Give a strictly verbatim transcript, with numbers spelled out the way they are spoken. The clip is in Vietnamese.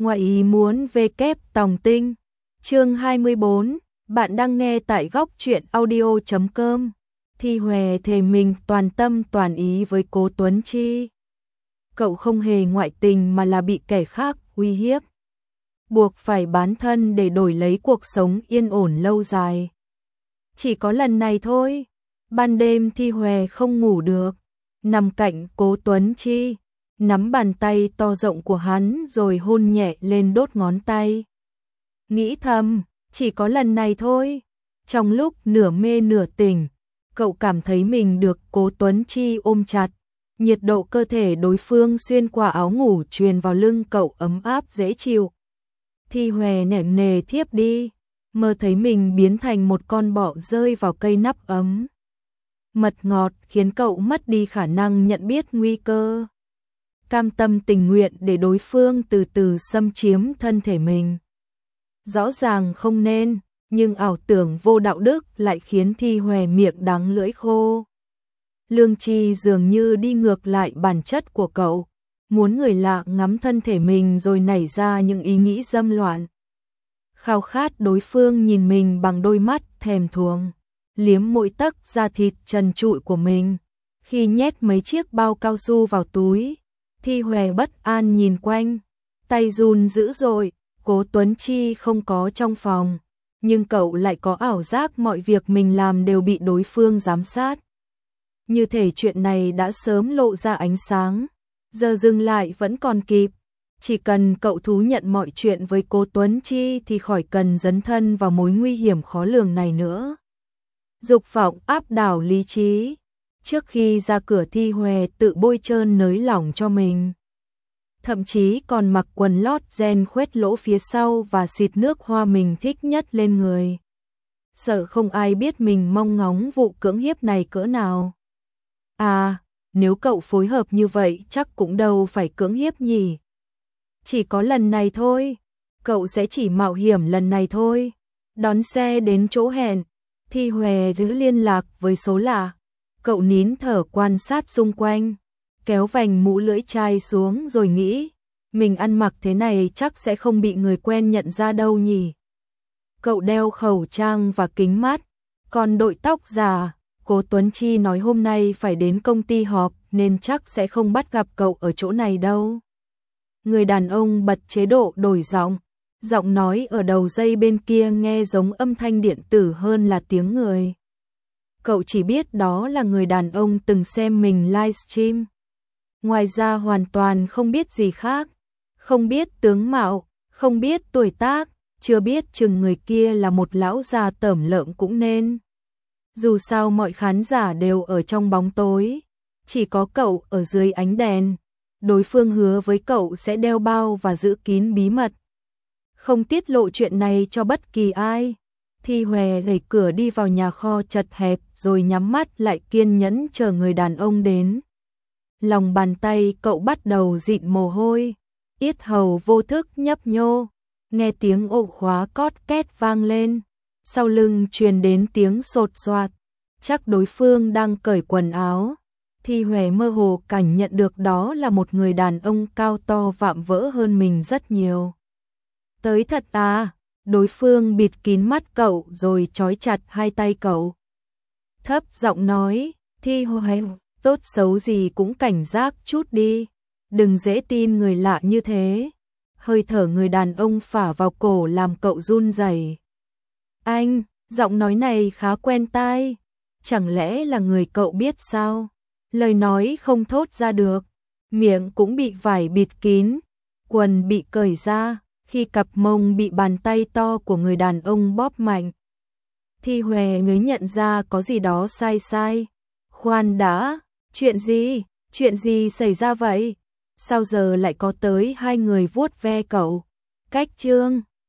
Ngoại ý muốn về kép tòng tinh. Chương hai mươi bốn, bạn đang nghe tại góc truyện audio chấm com. Thi Hòe thề mình toàn tâm toàn ý với Cố Tuấn Chi. Cậu không hề ngoại tình mà là bị kẻ khác uy hiếp, buộc phải bán thân để đổi lấy cuộc sống yên ổn lâu dài. Chỉ có lần này thôi. Ban đêm Thi Hòe không ngủ được, nằm cạnh Cố Tuấn Chi, nắm bàn tay to rộng của hắn rồi hôn nhẹ lên đốt ngón tay. Nghĩ thầm, chỉ có lần này thôi. Trong lúc nửa mê nửa tỉnh, cậu cảm thấy mình được Cố Tuấn Chi ôm chặt, nhiệt độ cơ thể đối phương xuyên qua áo ngủ truyền vào lưng cậu ấm áp dễ chịu. Thi Hòe nặng nề thiếp đi, mơ thấy mình biến thành một con bọ rơi vào cây nắp ấm. Mật ngọt khiến cậu mất đi khả năng nhận biết nguy cơ, cam tâm tình nguyện để đối phương từ từ xâm chiếm thân thể mình. Rõ ràng không nên, nhưng ảo tưởng vô đạo đức lại khiến Thi Hòe miệng đắng lưỡi khô. Lương tri dường như đi ngược lại bản chất của cậu, muốn người lạ ngắm thân thể mình rồi nảy ra những ý nghĩ dâm loạn. Khao khát đối phương nhìn mình bằng đôi mắt thèm thuồng, liếm mỗi tấc da thịt trần trụi của mình. Khi nhét mấy chiếc bao cao su vào túi, Thi Hòe bất an nhìn quanh, tay run dữ dội. Cố Tuấn Chi không có trong phòng, nhưng cậu lại có ảo giác mọi việc mình làm đều bị đối phương giám sát. Như thể chuyện này đã sớm lộ ra ánh sáng, giờ dừng lại vẫn còn kịp. Chỉ cần cậu thú nhận mọi chuyện với Cố Tuấn Chi thì khỏi cần dấn thân vào mối nguy hiểm khó lường này nữa. Dục vọng áp đảo lý trí. Trước khi ra cửa Thi Hòe tự bôi trơn nới lỏng cho mình, thậm chí còn mặc quần lót ren khuét lỗ phía sau và xịt nước hoa mình thích nhất lên người. Sợ không ai biết mình mong ngóng vụ cưỡng hiếp này cỡ nào. À, nếu cậu phối hợp như vậy chắc cũng đâu phải cưỡng hiếp nhỉ. Chỉ có lần này thôi, cậu sẽ chỉ mạo hiểm lần này thôi. Đón xe đến chỗ hẹn, Thi Hòe giữ liên lạc với số lạ. Cậu nín thở quan sát xung quanh, kéo vành mũ lưỡi chai xuống rồi nghĩ, mình ăn mặc thế này chắc sẽ không bị người quen nhận ra đâu nhỉ. Cậu đeo khẩu trang và kính mát, còn đội tóc giả. Cố Tuấn Chi nói hôm nay phải đến công ty họp nên chắc sẽ không bắt gặp cậu ở chỗ này đâu. Người đàn ông bật chế độ đổi giọng, giọng nói ở đầu dây bên kia nghe giống âm thanh điện tử hơn là tiếng người. Cậu chỉ biết đó là người đàn ông từng xem mình livestream. Ngoài ra hoàn toàn không biết gì khác, không biết tướng mạo, không biết tuổi tác, chưa biết chừng người kia là một lão già tởm lợm cũng nên. Dù sao mọi khán giả đều ở trong bóng tối, chỉ có cậu ở dưới ánh đèn. Đối phương hứa với cậu sẽ đeo bao và giữ kín bí mật, không tiết lộ chuyện này cho bất kỳ ai. Thi Hòe đẩy cửa đi vào nhà kho chật hẹp rồi nhắm mắt lại kiên nhẫn chờ người đàn ông đến. Lòng bàn tay cậu bắt đầu dịn mồ hôi, yết hầu vô thức nhấp nhô, nghe tiếng ổ khóa cót két vang lên, sau lưng truyền đến tiếng sột soạt, chắc đối phương đang cởi quần áo. Thi Hòe mơ hồ cảm nhận được đó là một người đàn ông cao to vạm vỡ hơn mình rất nhiều. Tới thật à? Đối phương bịt kín mắt cậu rồi trói chặt hai tay cậu. Thấp giọng nói, Thi Hòe, tốt xấu gì cũng cảnh giác chút đi, đừng dễ tin người lạ như thế. Hơi thở người đàn ông phả vào cổ làm cậu run rẩy. Anh, giọng nói này khá quen tai, chẳng lẽ là người cậu biết sao? Lời nói không thốt ra được, miệng cũng bị vải bịt kín, quần bị cởi ra. Khi cặp mông bị bàn tay to của người đàn ông bóp mạnh, Thi Hòe mới nhận ra có gì đó sai sai. Khoan đã, chuyện gì, chuyện gì xảy ra vậy? Sao giờ lại có tới hai người vuốt ve cậu? Cách chương